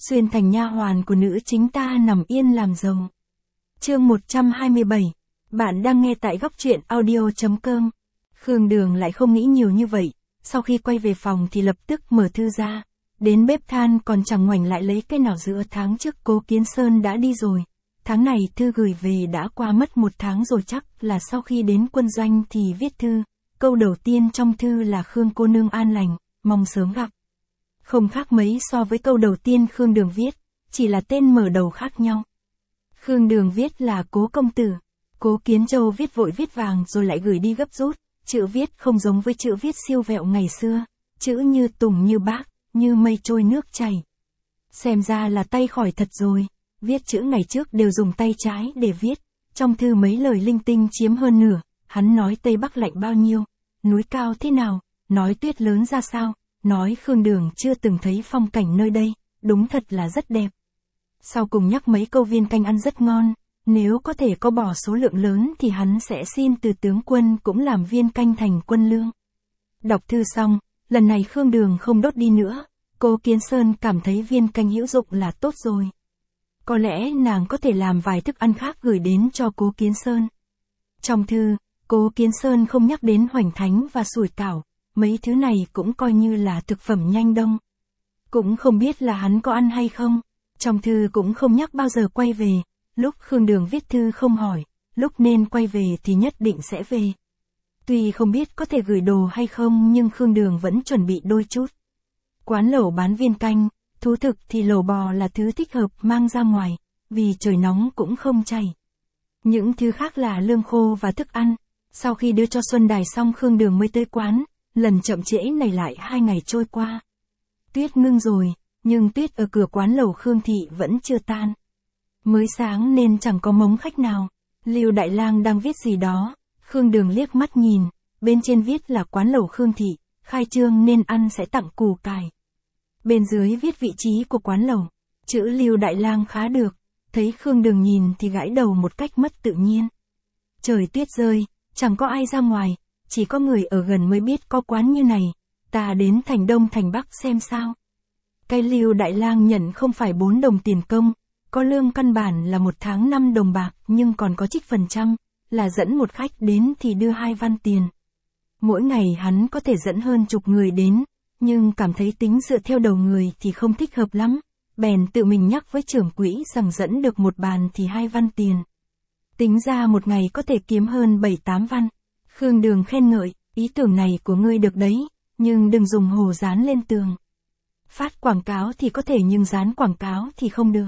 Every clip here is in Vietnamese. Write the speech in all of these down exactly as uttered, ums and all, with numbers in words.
xuyên thành nha hoàn của nữ chính ta nằm yên làm giàu. Chương một trăm hai mươi bảy. Bạn đang nghe tại góc truyện audio chấm com. Khương Đường lại không nghĩ nhiều như vậy, sau khi quay về phòng thì lập tức mở thư ra, đến bếp than còn chẳng ngoảnh lại lấy cái nào giữa tháng trước Cố Kiến Sơn đã đi rồi. Tháng này thư gửi về đã qua mất một tháng rồi, chắc là sau khi đến quân doanh thì viết thư. Câu đầu tiên trong thư là Khương cô nương an lành, mong sớm gặp. Không khác mấy so với câu đầu tiên Khương Đường viết, chỉ là tên mở đầu khác nhau. Khương Đường viết là Cố công tử, Cố Kiến Châu viết vội viết vàng rồi lại gửi đi gấp rút, chữ viết không giống với chữ viết siêu vẹo ngày xưa, chữ như tùng như bác, như mây trôi nước chảy. Xem ra là tay khỏi thật rồi, viết chữ ngày trước đều dùng tay trái để viết, trong thư mấy lời linh tinh chiếm hơn nửa, hắn nói Tây Bắc lạnh bao nhiêu, núi cao thế nào, nói tuyết lớn ra sao, nói Khương Đường chưa từng thấy phong cảnh nơi đây, đúng thật là rất đẹp. Sau cùng nhắc mấy câu viên canh ăn rất ngon, nếu có thể có bò số lượng lớn thì hắn sẽ xin từ tướng quân cũng làm viên canh thành quân lương. Đọc thư xong, lần này Khương Đường không đốt đi nữa, Cố Kiến Sơn cảm thấy viên canh hữu dụng là tốt rồi. Có lẽ nàng có thể làm vài thức ăn khác gửi đến cho Cố Kiến Sơn. Trong thư, Cố Kiến Sơn không nhắc đến hoành thánh và sủi cảo, mấy thứ này cũng coi như là thực phẩm nhanh đông. Cũng không biết là hắn có ăn hay không, trong thư cũng không nhắc bao giờ quay về, lúc Khương Đường viết thư không hỏi, lúc nên quay về thì nhất định sẽ về. Tuy không biết có thể gửi đồ hay không nhưng Khương Đường vẫn chuẩn bị đôi chút. Quán lẩu bán viên canh, thú thực thì lẩu bò là thứ thích hợp mang ra ngoài, vì trời nóng cũng không chảy. Những thứ khác là lương khô và thức ăn. Sau khi đưa cho Xuân Đài xong Khương Đường mới tới quán, lần chậm trễ này lại hai ngày trôi qua. Tuyết ngưng rồi, nhưng tuyết ở cửa quán lẩu Khương Thị vẫn chưa tan. Mới sáng nên chẳng có mống khách nào. Lưu Đại Lang đang viết gì đó, Khương Đường liếc mắt nhìn, bên trên viết là quán lẩu Khương Thị, khai trương nên ăn sẽ tặng củ cải. Bên dưới viết vị trí của quán lẩu, chữ Lưu Đại Lang khá được, thấy Khương Đường nhìn thì gãi đầu một cách mất tự nhiên. Trời tuyết rơi, chẳng có ai ra ngoài, chỉ có người ở gần mới biết có quán như này, ta đến thành Đông thành Bắc xem sao. Cái Lưu Đại Lang nhận không phải bốn đồng tiền công, có lương căn bản là một tháng năm đồng bạc nhưng còn có trích phần trăm, là dẫn một khách đến thì đưa hai văn tiền. Mỗi ngày hắn có thể dẫn hơn chục người đến, nhưng cảm thấy tính dựa theo đầu người thì không thích hợp lắm, bèn tự mình nhắc với trưởng quỹ rằng dẫn được một bàn thì hai văn tiền. Tính ra một ngày có thể kiếm hơn bảy tám văn. Khương Đường khen ngợi, ý tưởng này của ngươi được đấy, nhưng đừng dùng hồ dán lên tường. Phát quảng cáo thì có thể nhưng dán quảng cáo thì không được.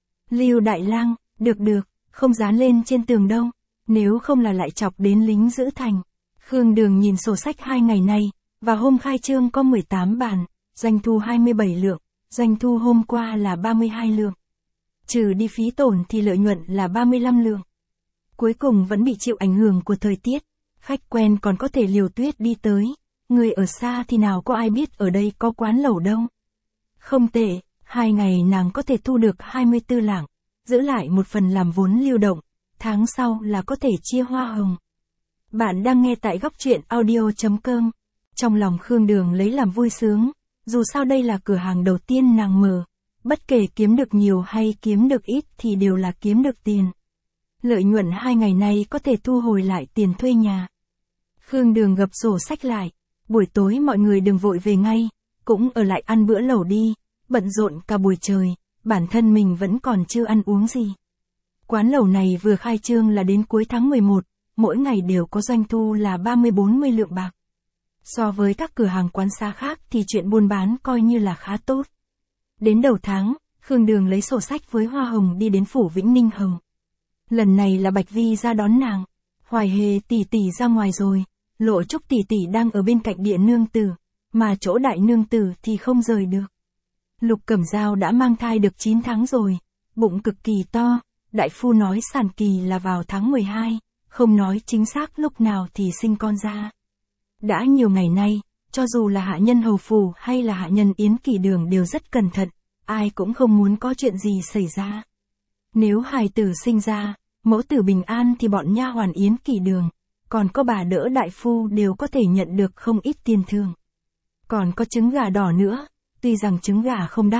Lưu Đại Lang, được được, không dán lên trên tường đâu, nếu không là lại chọc đến lính giữ thành. Khương Đường nhìn sổ sách hai ngày nay, và hôm khai trương có mười tám bàn, doanh thu hai mươi bảy lượng, doanh thu hôm qua là ba mươi hai lượng. Trừ đi phí tổn thì lợi nhuận là ba mươi lăm lượng. Cuối cùng vẫn bị chịu ảnh hưởng của thời tiết, khách quen còn có thể liều tuyết đi tới, người ở xa thì nào có ai biết ở đây có quán lẩu đâu. Không tệ, hai ngày nàng có thể thu được hai mươi tư lạng, giữ lại một phần làm vốn lưu động, tháng sau là có thể chia hoa hồng. Bạn đang nghe tại góc truyện audio chấm com. Trong lòng Khương Đường lấy làm vui sướng, dù sao đây là cửa hàng đầu tiên nàng mở, bất kể kiếm được nhiều hay kiếm được ít thì đều là kiếm được tiền. Lợi nhuận hai ngày nay có thể thu hồi lại tiền thuê nhà. Khương Đường gập sổ sách lại, buổi tối mọi người đừng vội về ngay, cũng ở lại ăn bữa lẩu đi, bận rộn cả buổi trời, bản thân mình vẫn còn chưa ăn uống gì. Quán lẩu này vừa khai trương là đến cuối tháng mười một, mỗi ngày đều có doanh thu là ba mươi bốn mươi lượng bạc. So với các cửa hàng quán xá khác thì chuyện buôn bán coi như là khá tốt. Đến đầu tháng, Khương Đường lấy sổ sách với hoa hồng đi đến phủ Vĩnh Ninh Hồng. Lần này là Bạch Vi ra đón nàng, Hoài Hề tỷ tỷ ra ngoài rồi, Lộ Trúc tỷ tỷ đang ở bên cạnh Địa nương tử, mà chỗ Đại nương tử thì không rời được. Lục Cẩm Dao đã mang thai được chín tháng rồi, bụng cực kỳ to, đại phu nói sản kỳ là vào tháng mười hai, không nói chính xác lúc nào thì sinh con ra. Đã nhiều ngày nay, cho dù là hạ nhân hầu phủ hay là hạ nhân Yến Kỳ Đường đều rất cẩn thận, ai cũng không muốn có chuyện gì xảy ra. Nếu hài tử sinh ra, mẫu tử bình an thì bọn nha hoàn Yến Kỳ Đường, còn có bà đỡ đại phu đều có thể nhận được không ít tiền thưởng. Còn có trứng gà đỏ nữa, tuy rằng trứng gà không đắt,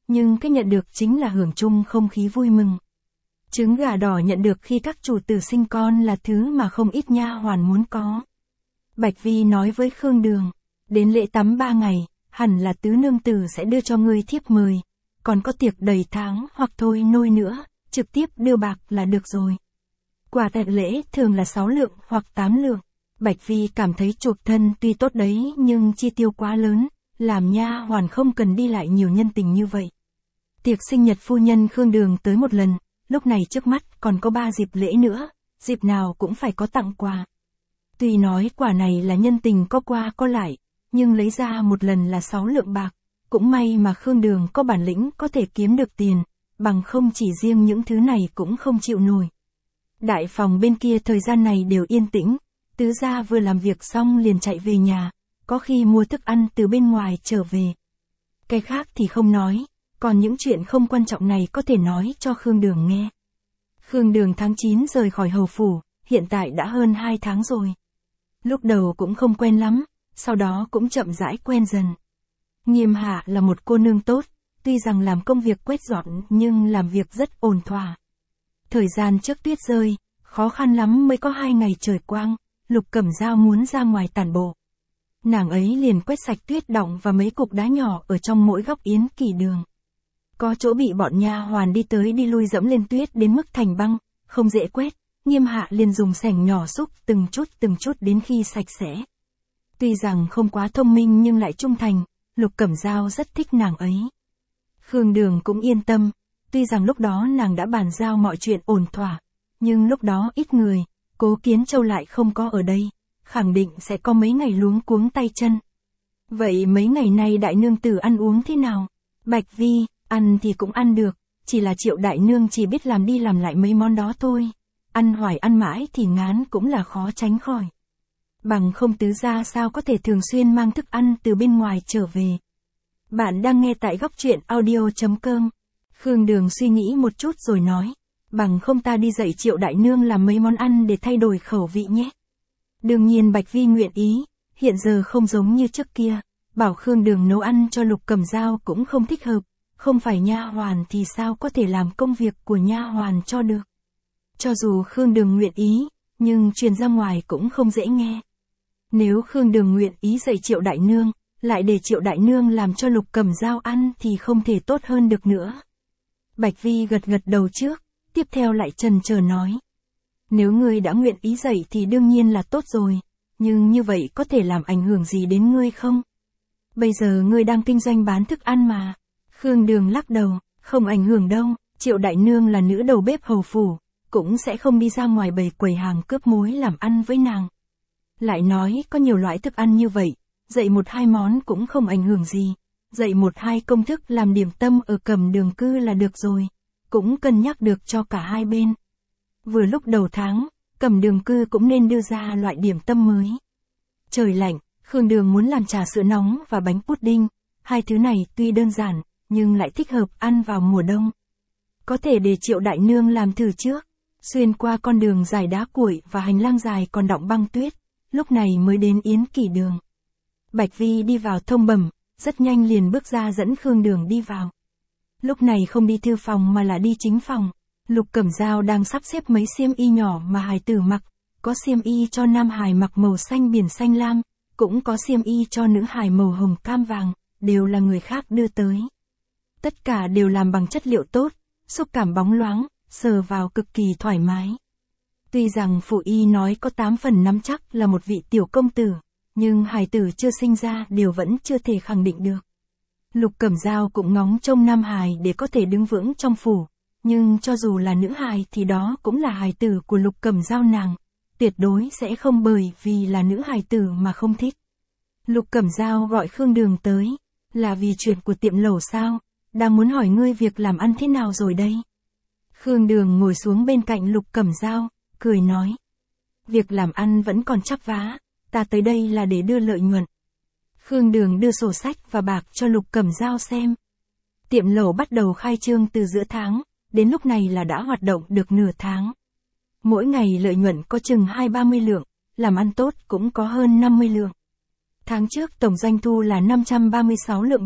nhưng cái nhận được chính là hưởng chung không khí vui mừng. Trứng gà đỏ nhận được khi các chủ tử sinh con là thứ mà không ít nha hoàn muốn có. Bạch Vi nói với Khương Đường, đến lễ tắm ba ngày, hẳn là tứ nương tử sẽ đưa cho ngươi thiếp mời, còn có tiệc đầy tháng hoặc thôi nôi nữa, trực tiếp đưa bạc là được rồi. Quà tặng lễ thường là sáu lượng hoặc tám lượng. Bạch Vi cảm thấy chuộc thân tuy tốt đấy nhưng chi tiêu quá lớn, làm nha hoàn không cần đi lại nhiều nhân tình như vậy. Tiệc sinh nhật phu nhân Khương Đường tới một lần, lúc này trước mắt còn có ba dịp lễ nữa, dịp nào cũng phải có tặng quà. Tuy nói quả này là nhân tình có qua có lại, nhưng lấy ra một lần là sáu lượng bạc, cũng may mà Khương Đường có bản lĩnh có thể kiếm được tiền, bằng không chỉ riêng những thứ này cũng không chịu nổi. Đại phòng bên kia thời gian này đều yên tĩnh, tứ gia vừa làm việc xong liền chạy về nhà, có khi mua thức ăn từ bên ngoài trở về. Cái khác thì không nói, còn những chuyện không quan trọng này có thể nói cho Khương Đường nghe. Khương Đường tháng chín rời khỏi hầu phủ, hiện tại đã hơn hai tháng rồi. Lúc đầu cũng không quen lắm, sau đó cũng chậm rãi quen dần. Nghiêm Hạ là một cô nương tốt, tuy rằng làm công việc quét dọn nhưng làm việc rất ổn thỏa. Thời gian trước tuyết rơi, khó khăn lắm mới có hai ngày trời quang, Lục Cẩm Dao muốn ra ngoài tản bộ. Nàng ấy liền quét sạch tuyết đọng và mấy cục đá nhỏ ở trong mỗi góc yến kỳ đường. Có chỗ bị bọn nha hoàn đi tới đi lui dẫm lên tuyết đến mức thành băng, không dễ quét, Nghiêm Hạ liền dùng xẻng nhỏ xúc từng chút từng chút đến khi sạch sẽ. Tuy rằng không quá thông minh nhưng lại trung thành, Lục Cẩm Dao rất thích nàng ấy. Khương Đường cũng yên tâm, tuy rằng lúc đó nàng đã bàn giao mọi chuyện ổn thỏa, nhưng lúc đó ít người, Cố Kiến Châu lại không có ở đây, khẳng định sẽ có mấy ngày luống cuống tay chân. Vậy mấy ngày nay đại nương tử ăn uống thế nào? Bạch Vi, ăn thì cũng ăn được, chỉ là Triệu đại nương chỉ biết làm đi làm lại mấy món đó thôi. Ăn hoài ăn mãi thì ngán cũng là khó tránh khỏi. Bằng không tứ gia sao có thể thường xuyên mang thức ăn từ bên ngoài trở về. Bạn đang nghe tại góc truyện audio chấm com. Khương Đường suy nghĩ một chút rồi nói, bằng không ta đi dạy Triệu đại nương làm mấy món ăn để thay đổi khẩu vị nhé. Đương nhiên Bạch Vi nguyện ý, hiện giờ không giống như trước kia, bảo Khương Đường nấu ăn cho Lục Cẩm Dao cũng không thích hợp, không phải nha hoàn thì sao có thể làm công việc của nha hoàn cho được. Cho dù Khương Đường nguyện ý, nhưng truyền ra ngoài cũng không dễ nghe. Nếu Khương Đường nguyện ý dạy Triệu đại nương, lại để Triệu đại nương làm cho Lục Cẩm Dao ăn thì không thể tốt hơn được nữa. Bạch Vi gật gật đầu trước, tiếp theo lại chần chờ nói. Nếu ngươi đã nguyện ý dạy thì đương nhiên là tốt rồi, nhưng như vậy có thể làm ảnh hưởng gì đến ngươi không? Bây giờ ngươi đang kinh doanh bán thức ăn mà. Khương Đường lắc đầu, không ảnh hưởng đâu, Triệu đại nương là nữ đầu bếp hầu phủ, cũng sẽ không đi ra ngoài bày quầy hàng cướp mối làm ăn với nàng. Lại nói có nhiều loại thức ăn như vậy, dạy một hai món cũng không ảnh hưởng gì, dạy một hai công thức làm điểm tâm ở Cẩm Đường cư là được rồi, cũng cân nhắc được cho cả hai bên. Vừa lúc đầu tháng, Cẩm Đường cư cũng nên đưa ra loại điểm tâm mới. Trời lạnh, Khương Đường muốn làm trà sữa nóng và bánh pudding, hai thứ này tuy đơn giản, nhưng lại thích hợp ăn vào mùa đông. Có thể để Triệu đại nương làm thử trước. Xuyên qua con đường dài đá cuội và hành lang dài còn đọng băng tuyết, lúc này mới đến yến kỳ đường. Bạch Vi đi vào thông bẩm, rất nhanh liền bước ra dẫn Khương Đường đi vào. Lúc này không đi thư phòng mà là đi chính phòng. Lục Cẩm Dao đang sắp xếp mấy xiêm y nhỏ mà hài tử mặc, có xiêm y cho nam hài mặc màu xanh biển xanh lam, cũng có xiêm y cho nữ hài màu hồng cam vàng, đều là người khác đưa tới. Tất cả đều làm bằng chất liệu tốt, xúc cảm bóng loáng, sờ vào cực kỳ thoải mái. Tuy rằng phụ y nói có tám phần nắm chắc là một vị tiểu công tử, nhưng hài tử chưa sinh ra đều vẫn chưa thể khẳng định được. Lục Cẩm Dao cũng ngóng trông nam hài để có thể đứng vững trong phủ, nhưng cho dù là nữ hài thì đó cũng là hài tử của Lục Cẩm Dao nàng, tuyệt đối sẽ không bởi vì là nữ hài tử mà không thích. Lục Cẩm Dao gọi Khương Đường tới, là vì chuyện của tiệm lẩu sao, đang muốn hỏi ngươi việc làm ăn thế nào rồi đây. Khương Đường ngồi xuống bên cạnh Lục Cẩm Dao, cười nói. Việc làm ăn vẫn còn chắp vá, ta tới đây là để đưa lợi nhuận. Khương Đường đưa sổ sách và bạc cho Lục Cẩm Dao xem. Tiệm lẩu bắt đầu khai trương từ giữa tháng, đến lúc này là đã hoạt động được nửa tháng. Mỗi ngày lợi nhuận có chừng hai ba mươi lượng, làm ăn tốt cũng có hơn năm mươi lượng. Tháng trước tổng doanh thu là năm trăm ba mươi sáu lượng bạc,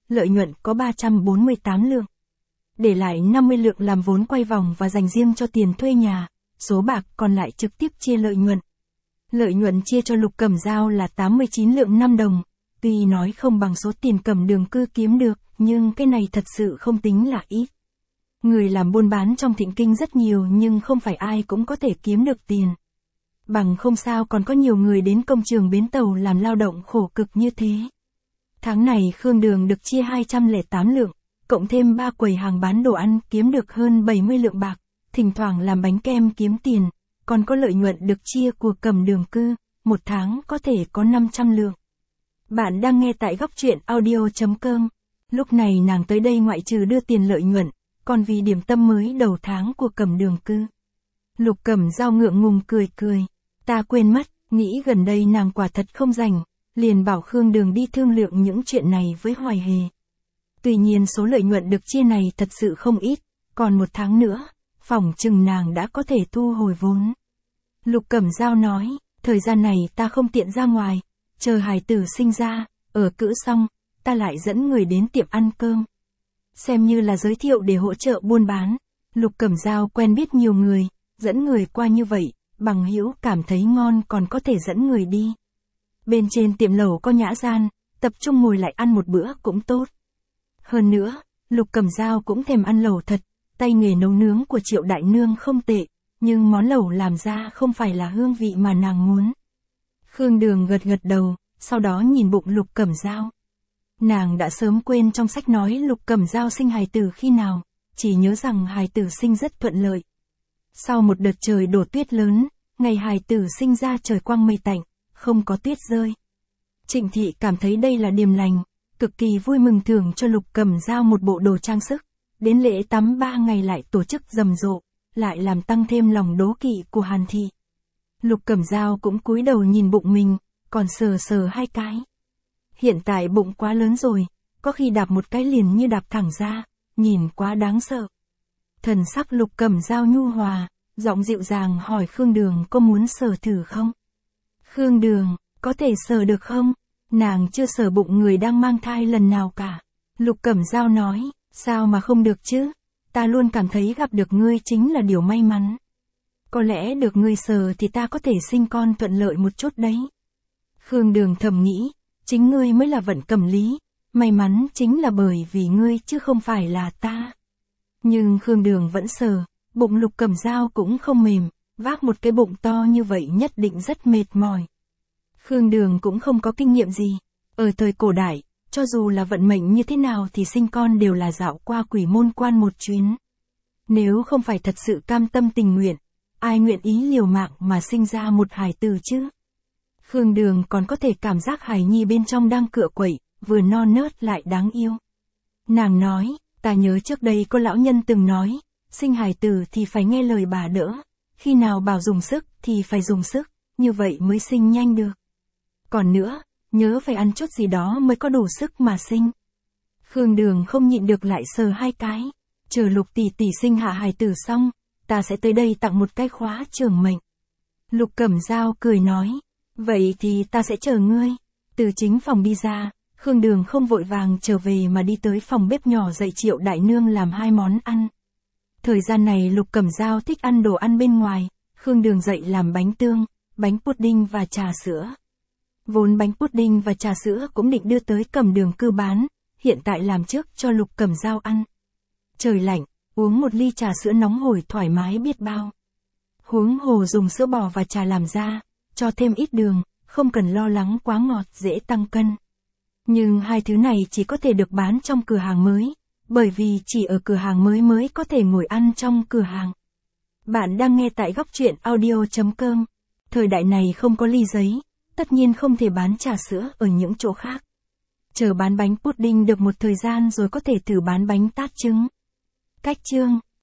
lợi nhuận có ba trăm bốn mươi tám lượng. Để lại năm mươi lượng làm vốn quay vòng và dành riêng cho tiền thuê nhà, số bạc còn lại trực tiếp chia lợi nhuận. Lợi nhuận chia cho Lục Cẩm Dao là tám mươi chín lượng năm đồng, tuy nói không bằng số tiền Cẩm Đường Cư kiếm được, nhưng cái này thật sự không tính là ít. Người làm buôn bán trong Thịnh Kinh rất nhiều nhưng không phải ai cũng có thể kiếm được tiền. Bằng không sao còn có nhiều người đến công trường bến tàu làm lao động khổ cực như thế. Tháng này Khương Đường được chia hai trăm lẻ tám lượng, cộng thêm ba quầy hàng bán đồ ăn kiếm được hơn bảy mươi lượng bạc, thỉnh thoảng làm bánh kem kiếm tiền, còn có lợi nhuận được chia của Cẩm Đường Cư, một tháng có thể có năm trăm lượng. Bạn đang nghe tại góc truyện audio chấm com. Lúc này nàng tới đây ngoại trừ đưa tiền lợi nhuận, còn vì điểm tâm mới đầu tháng của Cẩm Đường Cư. Lục Cẩm Dao ngượng ngùng cười cười, ta quên mất, nghĩ gần đây nàng quả thật không rảnh, liền bảo Khương Đường đi thương lượng những chuyện này với Hoài Hề. Tuy nhiên số lợi nhuận được chia này thật sự không ít, còn một tháng nữa, phỏng chừng nàng đã có thể thu hồi vốn. Lục Cẩm Dao nói, thời gian này ta không tiện ra ngoài, chờ hài tử sinh ra, ở cữ xong, ta lại dẫn người đến tiệm ăn cơm. Xem như là giới thiệu để hỗ trợ buôn bán. Lục Cẩm Dao quen biết nhiều người, dẫn người qua như vậy, bằng hữu cảm thấy ngon còn có thể dẫn người đi. Bên trên tiệm lẩu có nhã gian, tập trung ngồi lại ăn một bữa cũng tốt. Hơn nữa, Lục Cẩm Dao cũng thèm ăn lẩu thật, tay nghề nấu nướng của Triệu đại nương không tệ, nhưng món lẩu làm ra không phải là hương vị mà nàng muốn. Khương Đường gật gật đầu, sau đó nhìn bụng Lục Cẩm Dao. Nàng đã sớm quên trong sách nói Lục Cẩm Dao sinh hài tử khi nào, chỉ nhớ rằng hài tử sinh rất thuận lợi. Sau một đợt trời đổ tuyết lớn, ngày hài tử sinh ra trời quang mây tạnh, không có tuyết rơi. Trịnh Thị cảm thấy đây là điềm lành, cực kỳ vui mừng thưởng cho Lục Cẩm Dao một bộ đồ trang sức, đến lễ tắm ba ngày lại tổ chức rầm rộ, lại làm tăng thêm lòng đố kỵ của Hàn Thị. Lục Cẩm Dao cũng cúi đầu nhìn bụng mình, còn sờ sờ hai cái. Hiện tại bụng quá lớn rồi, có khi đạp một cái liền như đạp thẳng ra, nhìn quá đáng sợ. Thần sắc Lục Cẩm Dao nhu hòa, giọng dịu dàng hỏi Khương Đường có muốn sờ thử không? Khương Đường, có thể sờ được không? Nàng chưa sờ bụng người đang mang thai lần nào cả. Lục Cẩm Dao nói, sao mà không được chứ? Ta luôn cảm thấy gặp được ngươi chính là điều may mắn. Có lẽ được ngươi sờ thì ta có thể sinh con thuận lợi một chút đấy. Khương Đường thầm nghĩ, chính ngươi mới là vận cầm lý, may mắn chính là bởi vì ngươi chứ không phải là ta. Nhưng Khương Đường vẫn sờ, bụng Lục Cẩm Dao cũng không mềm, vác một cái bụng to như vậy nhất định rất mệt mỏi. Khương Đường cũng không có kinh nghiệm gì, ở thời cổ đại, cho dù là vận mệnh như thế nào thì sinh con đều là dạo qua quỷ môn quan một chuyến. Nếu không phải thật sự cam tâm tình nguyện, ai nguyện ý liều mạng mà sinh ra một hài tử chứ? Khương Đường còn có thể cảm giác hài nhi bên trong đang cựa quậy, vừa non nớt lại đáng yêu. Nàng nói, ta nhớ trước đây có lão nhân từng nói, sinh hài tử thì phải nghe lời bà đỡ, khi nào bảo dùng sức thì phải dùng sức, như vậy mới sinh nhanh được. Còn nữa, nhớ phải ăn chút gì đó mới có đủ sức mà sinh. Khương Đường không nhịn được lại sờ hai cái, chờ Lục tỷ tỷ sinh hạ hài tử xong, ta sẽ tới đây tặng một cái khóa trưởng mệnh. Lục Cẩm Dao cười nói, vậy thì ta sẽ chờ ngươi. Từ chính phòng đi ra, Khương Đường không vội vàng trở về mà đi tới phòng bếp nhỏ dạy Triệu đại nương làm hai món ăn. Thời gian này Lục Cẩm Dao thích ăn đồ ăn bên ngoài, Khương Đường dạy làm bánh tương, bánh pudding và trà sữa. Vốn bánh pudding và trà sữa cũng định đưa tới Cẩm Đường Cư bán, hiện tại làm trước cho Lục Cẩm Dao ăn. Trời lạnh, uống một ly trà sữa nóng hổi thoải mái biết bao. Huống hồ dùng sữa bò và trà làm ra, cho thêm ít đường, không cần lo lắng quá ngọt dễ tăng cân. Nhưng hai thứ này chỉ có thể được bán trong cửa hàng mới, bởi vì chỉ ở cửa hàng mới mới có thể ngồi ăn trong cửa hàng. Bạn đang nghe tại góc truyện audio chấm com. Thời đại này không có ly giấy, tất nhiên không thể bán trà sữa ở những chỗ khác. Chờ bán bánh pudding được một thời gian rồi có thể thử bán bánh tát trứng. Cách chương